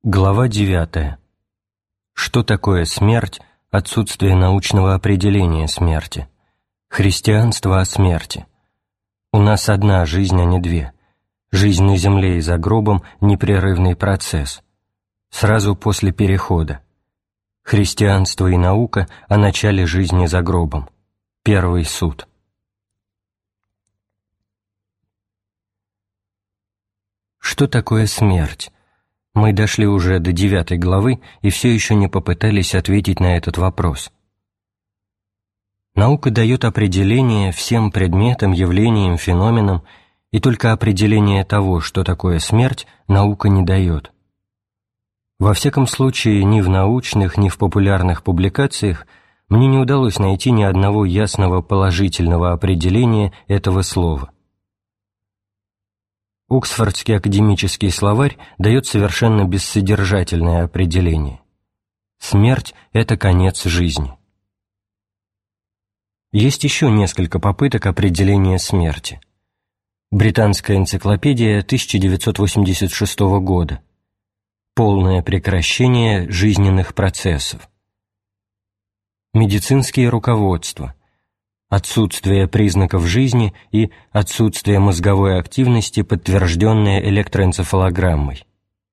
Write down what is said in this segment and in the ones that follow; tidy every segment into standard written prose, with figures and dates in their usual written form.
Глава 9. Что такое смерть, отсутствие научного определения смерти? Христианство о смерти. У нас одна жизнь, а не две. Жизнь на земле и за гробом – непрерывный процесс. Сразу после перехода. Христианство и наука о начале жизни за гробом. Первый суд. Что такое смерть? Мы дошли уже до 9 главы и все еще не попытались ответить на этот вопрос. Наука дает определение всем предметам, явлениям, феноменам, и только определение того, что такое смерть, наука не дает. Во всяком случае, ни в научных, ни в популярных публикациях мне не удалось найти ни одного ясного положительного определения этого слова. Оксфордский академический словарь дает совершенно бессодержательное определение. Смерть – это конец жизни. Есть еще несколько попыток определения смерти. Британская энциклопедия 1986 года. Полное прекращение жизненных процессов. Медицинские руководства. Отсутствие признаков жизни и отсутствие мозговой активности, подтвержденное электроэнцефалограммой.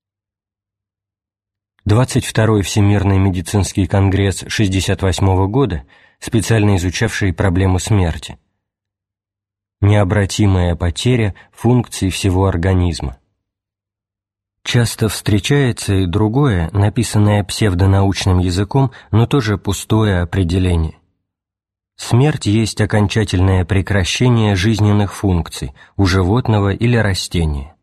22-й Всемирный медицинский конгресс 1968 года, специально изучавший проблему смерти. Необратимая потеря функций всего организма. Часто встречается и другое, написанное псевдонаучным языком, но тоже пустое определение. Смерть есть окончательное прекращение жизненных функций у животного или растения.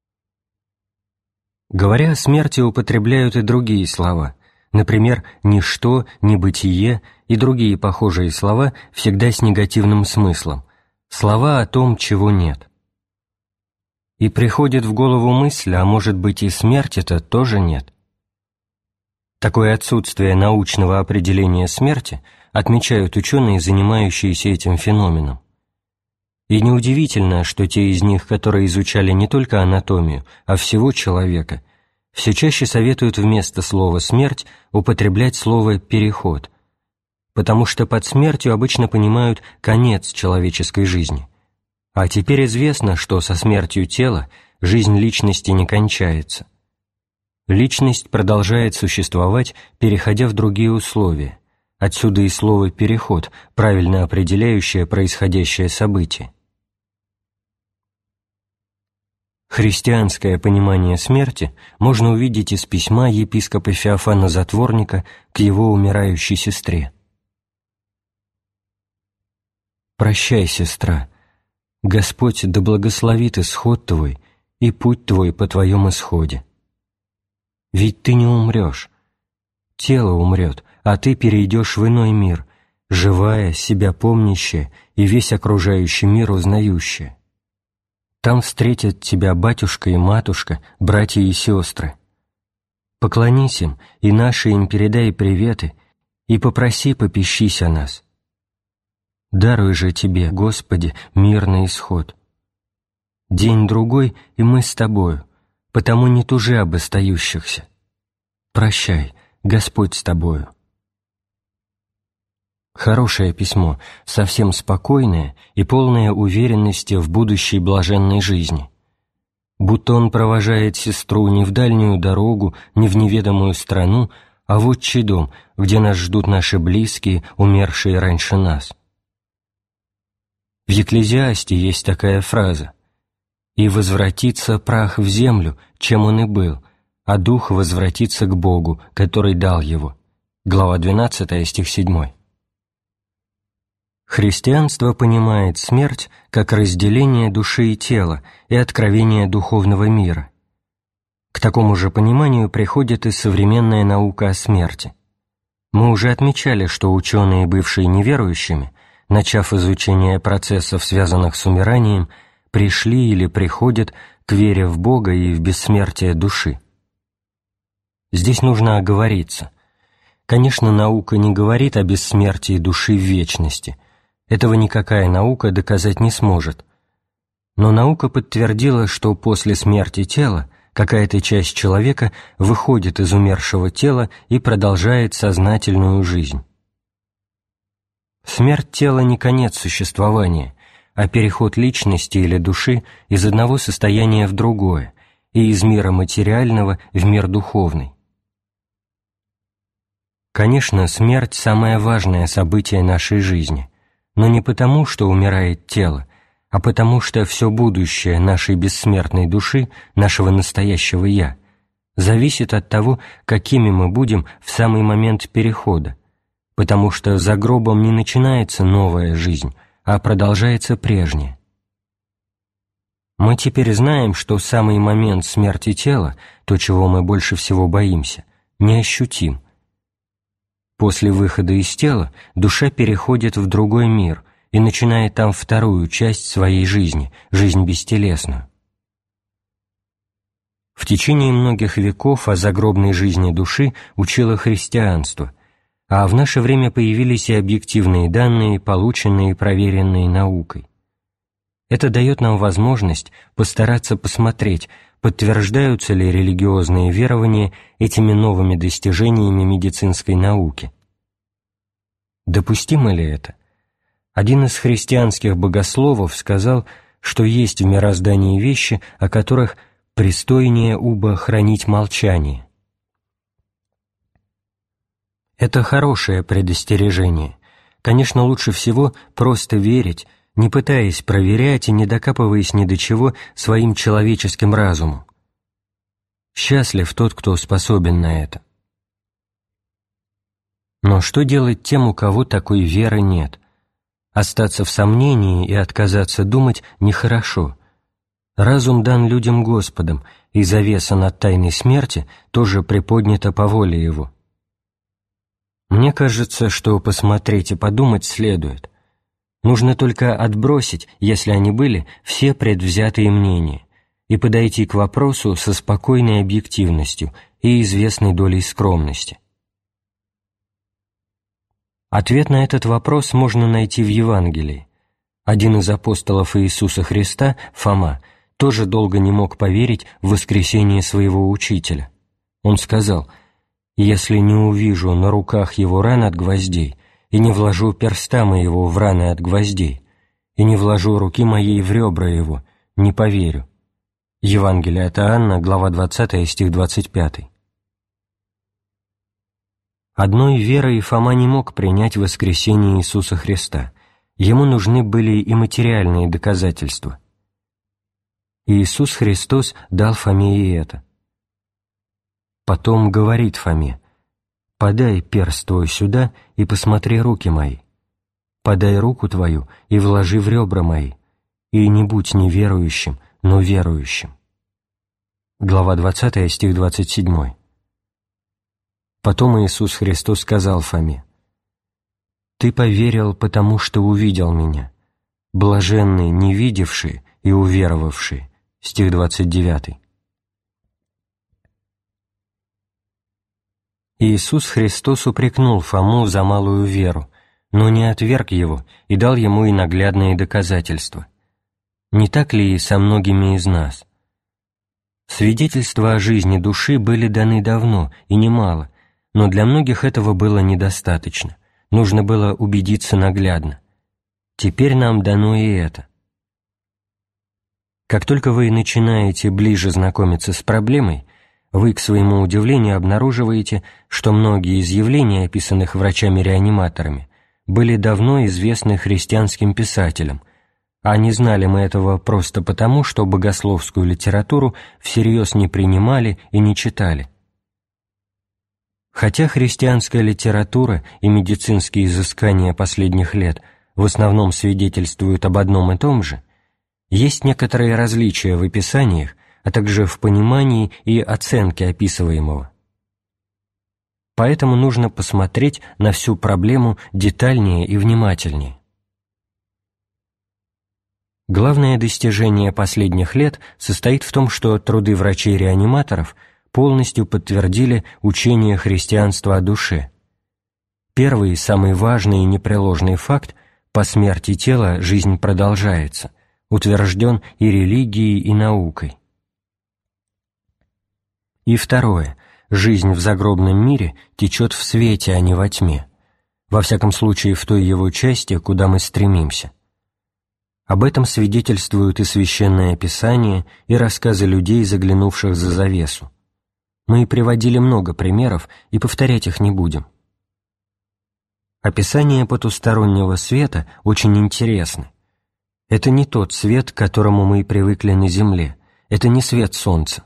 Говоря о смерти, употребляют и другие слова, например, «ничто», «небытие» и другие похожие слова всегда с негативным смыслом, слова о том, чего нет. И приходит в голову мысль, а может быть и смерти-то тоже нет. Такое отсутствие научного определения смерти отмечают ученые, занимающиеся этим феноменом. И неудивительно, что те из них, которые изучали не только анатомию, а всего человека, все чаще советуют вместо слова «смерть» употреблять слово «переход», потому что под смертью обычно понимают конец человеческой жизни. А теперь известно, что со смертью тела жизнь личности не кончается. Личность продолжает существовать, переходя в другие условия. Отсюда и слово «переход», правильно определяющее происходящее событие. Христианское понимание смерти можно увидеть из письма епископа Феофана Затворника к его умирающей сестре. «Прощай, сестра. Господь да благословит исход твой и путь твой по твоем исходе. Ведь ты не умрешь. Тело умрет, а ты перейдешь в иной мир, живая, себя помнящая и весь окружающий мир узнающая. Там встретят тебя батюшка и матушка, братья и сестры. Поклонись им, и наши им передай приветы, и попроси попищись о нас. Даруй же тебе, Господи, мирный исход. День-другой, и мы с тобою, потому не тужи об остающихся. Прощай, Господь с тобою». Хорошее письмо, совсем спокойное и полное уверенности в будущей блаженной жизни. Будто он провожает сестру не в дальнюю дорогу, не в неведомую страну, а в отчий дом, где нас ждут наши близкие, умершие раньше нас. В Екклезиасте есть такая фраза: «И возвратится прах в землю, чем он и был, а дух возвратится к Богу, который дал его». Глава 12, стих 7. Христианство понимает смерть как разделение души и тела и откровение духовного мира. К такому же пониманию приходит и современная наука о смерти. Мы уже отмечали, что ученые, бывшие неверующими, начав изучение процессов, связанных с умиранием, пришли или приходят к вере в Бога и в бессмертие души. Здесь нужно оговориться. Конечно, наука не говорит о бессмертии души в вечности. Этого никакая наука доказать не сможет. Но наука подтвердила, что после смерти тела какая-то часть человека выходит из умершего тела и продолжает сознательную жизнь. Смерть тела не конец существования, а переход личности или души из одного состояния в другое и из мира материального в мир духовный. Конечно, смерть – самое важное событие нашей жизни, но не потому, что умирает тело, а потому что все будущее нашей бессмертной души, нашего настоящего «я», зависит от того, какими мы будем в самый момент перехода, потому что за гробом не начинается новая жизнь, а продолжается прежняя. Мы теперь знаем, что самый момент смерти тела, то, чего мы больше всего боимся, неощутим. После выхода из тела душа переходит в другой мир и начинает там вторую часть своей жизни, жизнь бестелесную. В течение многих веков о загробной жизни души учило христианство, а в наше время появились и объективные данные, полученные и проверенные наукой. Это дает нам возможность постараться посмотреть, подтверждаются ли религиозные верования этими новыми достижениями медицинской науки. Допустимо ли это? Один из христианских богословов сказал, что есть в мироздании вещи, о которых пристойнее убо хранить молчание. Это хорошее предостережение. Конечно, лучше всего просто верить, не пытаясь проверять и не докапываясь ни до чего своим человеческим разумом. Счастлив тот, кто способен на это. Но что делать тем, у кого такой веры нет? Остаться в сомнении и отказаться думать нехорошо. Разум дан людям Господом, и завеса над тайной смерти тоже приподнята по воле Его. Мне кажется, что посмотреть и подумать следует. Нужно только отбросить, если они были, все предвзятые мнения, и подойти к вопросу со спокойной объективностью и известной долей скромности. Ответ на этот вопрос можно найти в Евангелии. Один из апостолов Иисуса Христа, Фома, тоже долго не мог поверить в воскресение своего учителя. Он сказал: «Если не увижу на руках его ран от гвоздей, и не вложу перста моего в раны от гвоздей, и не вложу руки моей в ребра его, не поверю». Евангелие от Иоанна, глава 20, стих 25. Одной верой Фома не мог принять воскресение Иисуса Христа. Ему нужны были и материальные доказательства. Иисус Христос дал Фоме и это. Потом говорит Фоме: «Подай перст твой сюда и посмотри руки мои. Подай руку твою и вложи в ребра мои, и не будь неверующим, но верующим». Глава 20, стих 27. Потом Иисус Христос сказал Фоме: «Ты поверил, потому что увидел Меня. Блаженны не видевшие и уверовавшие». Стих 29. Иисус Христос упрекнул Фому за малую веру, но не отверг его и дал ему и наглядные доказательства. Не так ли и со многими из нас? Свидетельства о жизни души были даны давно и немало, но для многих этого было недостаточно, нужно было убедиться наглядно. Теперь нам дано и это. Как только вы начинаете ближе знакомиться с проблемой, вы, к своему удивлению, обнаруживаете, что многие из явлений, описанных врачами-реаниматорами, были давно известны христианским писателям, а не знали мы этого просто потому, что богословскую литературу всерьез не принимали и не читали. Хотя христианская литература и медицинские изыскания последних лет в основном свидетельствуют об одном и том же, есть некоторые различия в описаниях, а также в понимании и оценке описываемого. Поэтому нужно посмотреть на всю проблему детальнее и внимательнее. Главное достижение последних лет состоит в том, что труды врачей-реаниматоров полностью подтвердили учение христианства о душе. Первый, самый важный и непреложный факт – по смерти тела жизнь продолжается, утвержден и религией, и наукой. И второе. Жизнь в загробном мире течет в свете, а не во тьме, во всяком случае в той его части, куда мы стремимся. Об этом свидетельствуют и Священное Писание, и рассказы людей, заглянувших за завесу. Мы приводили много примеров, и повторять их не будем. Описания потустороннего света очень интересны. Это не тот свет, к которому мы привыкли на земле, это не свет солнца.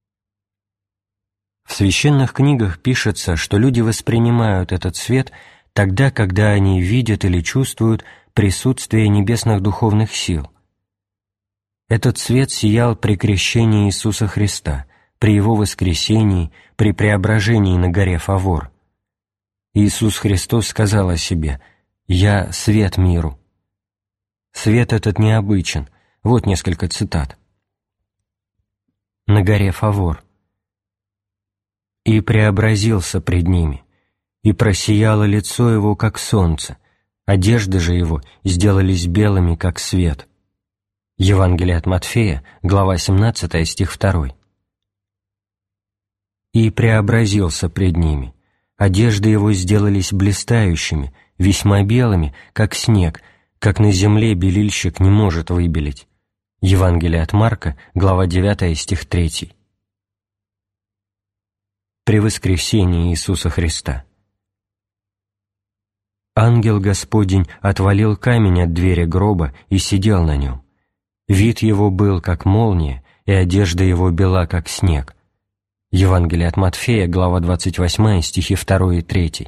В священных книгах пишется, что люди воспринимают этот свет тогда, когда они видят или чувствуют присутствие небесных духовных сил. Этот свет сиял при крещении Иисуса Христа, при Его воскресении, при преображении на горе Фавор. Иисус Христос сказал о себе: «Я свет миру». Свет этот необычен. Вот несколько цитат. На горе Фавор. «И преобразился пред ними, и просияло лицо его, как солнце, одежды же его сделались белыми, как свет». Евангелие от Матфея, глава 17, стих 2. «И преобразился пред ними, одежды его сделались блистающими, весьма белыми, как снег, как на земле белильщик не может выбелить». Евангелие от Марка, глава 9, стих 3. При воскресении Иисуса Христа. «Ангел Господень отвалил камень от двери гроба и сидел на нем. Вид его был, как молния, и одежда его бела, как снег». Евангелие от Матфея, глава 28, стихи 2 и 3.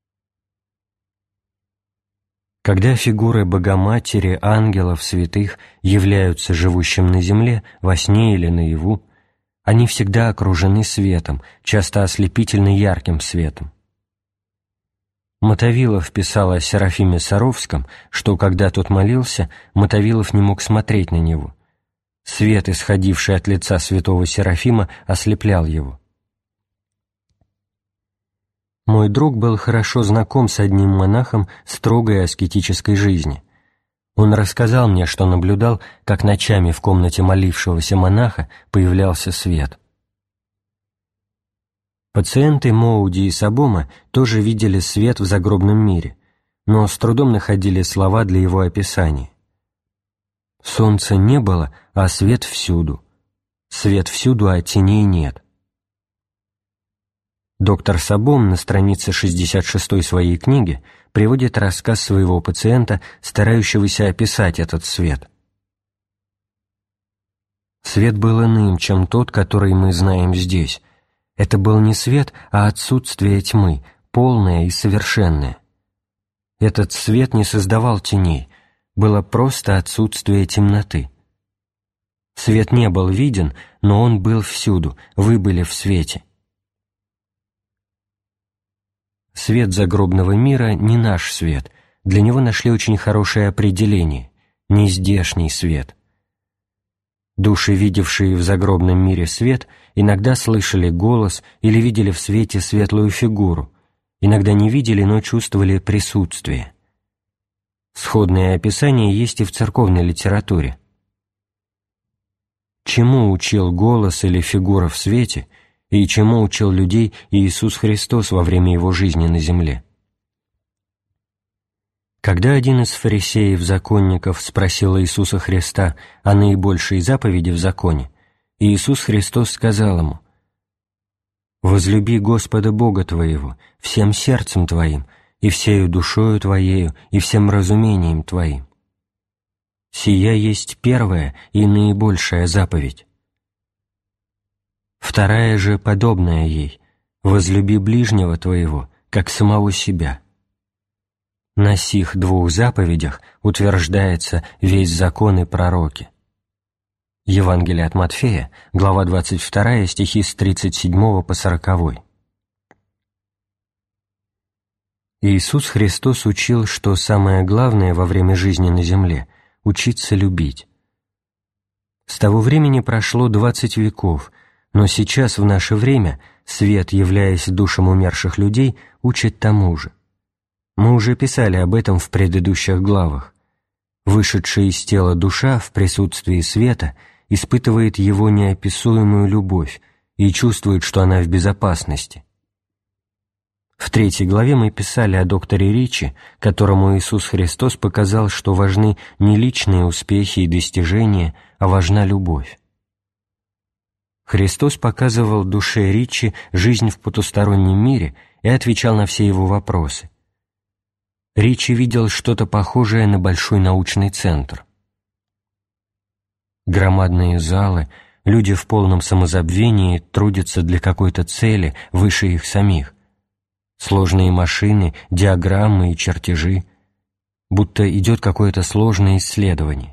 Когда фигуры Богоматери, ангелов, святых являются живущим на земле, во сне или наяву, они всегда окружены светом, часто ослепительно ярким светом. Мотовилов писал о Серафиме Саровском, что, когда тот молился, Мотовилов не мог смотреть на него. Свет, исходивший от лица святого Серафима, ослеплял его. Мой друг был хорошо знаком с одним монахом строгой аскетической жизни. Он рассказал мне, что наблюдал, как ночами в комнате молившегося монаха появлялся свет. Пациенты Моуди и Сабома тоже видели свет в загробном мире, но с трудом находили слова для его описания. Солнца не было, а свет всюду. Свет всюду, а теней нет. Доктор Сабом на странице 66 своей книги приводит рассказ своего пациента, старающегося описать этот свет. «Свет был иным, чем тот, который мы знаем здесь. Это был не свет, а отсутствие тьмы, полное и совершенное. Этот свет не создавал теней, было просто отсутствие темноты. Свет не был виден, но он был всюду, вы были в свете». Свет загробного мира не наш свет, для него нашли очень хорошее определение – нездешний свет. Души, видевшие в загробном мире свет, иногда слышали голос или видели в свете светлую фигуру, иногда не видели, но чувствовали присутствие. Сходное описание есть и в церковной литературе. Чему учил голос или фигура в свете – и чему учил людей Иисус Христос во время Его жизни на земле? Когда один из фарисеев-законников спросил Иисуса Христа о наибольшей заповеди в законе, Иисус Христос сказал ему: «Возлюби Господа Бога твоего всем сердцем твоим, и всею душою твоею, и всем разумением твоим. Сия есть первая и наибольшая заповедь. Вторая же, подобная ей: возлюби ближнего твоего, как самого себя. На сих двух заповедях утверждается весь закон и пророки». Евангелие от Матфея, глава 22, стихи с 37 по 40. Иисус Христос учил, что самое главное во время жизни на земле — учиться любить. С того времени прошло 20 веков, но сейчас, в наше время, свет, являясь душам умерших людей, учит тому же. Мы уже писали об этом в предыдущих главах. Вышедшая из тела душа в присутствии света испытывает его неописуемую любовь и чувствует, что она в безопасности. В 3 главе мы писали о докторе Ричи, которому Иисус Христос показал, что важны не личные успехи и достижения, а важна любовь. Христос показывал душе Ричи жизнь в потустороннем мире и отвечал на все его вопросы. Ричи видел что-то похожее на большой научный центр. Громадные залы, люди в полном самозабвении трудятся для какой-то цели выше их самих. Сложные машины, диаграммы и чертежи, будто идет какое-то сложное исследование.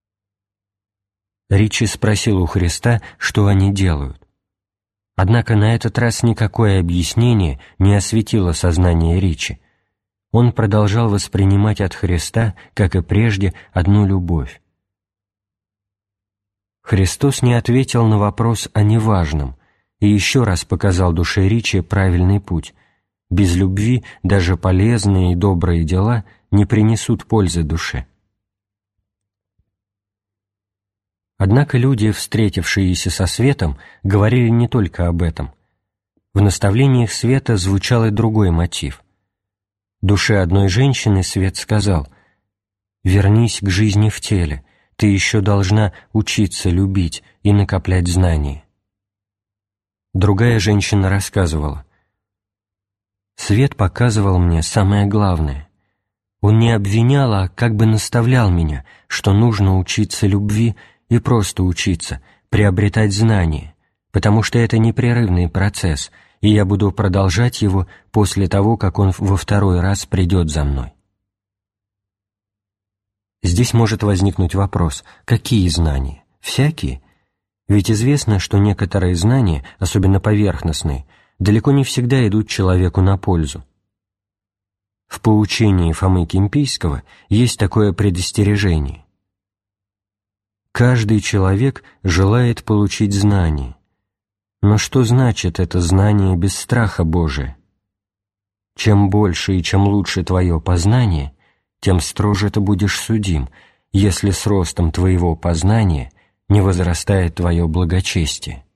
Ричи спросил у Христа, что они делают. Однако на этот раз никакое объяснение не осветило сознание Ричи. Он продолжал воспринимать от Христа, как и прежде, одну любовь. Христос не ответил на вопрос о неважном и еще раз показал душе Ричи правильный путь. Без любви даже полезные и добрые дела не принесут пользы душе. Однако люди, встретившиеся со светом, говорили не только об этом. В наставлениях света звучал и другой мотив. Душе одной женщины свет сказал: «Вернись к жизни в теле, ты еще должна учиться любить и накоплять знания». Другая женщина рассказывала: «Свет показывал мне самое главное. Он не обвинял, а как бы наставлял меня, что нужно учиться любви и просто учиться, приобретать знания, потому что это непрерывный процесс, и я буду продолжать его после того, как он во 2-й раз придет за мной». Здесь может возникнуть вопрос: какие знания? Всякие? Ведь известно, что некоторые знания, особенно поверхностные, далеко не всегда идут человеку на пользу. В поучении Фомы Кимпийского есть такое предостережение: «Каждый человек желает получить знание. Но что значит это знание без страха Божия? Чем больше и чем лучше твое познание, тем строже ты будешь судим, если с ростом твоего познания не возрастает твое благочестие».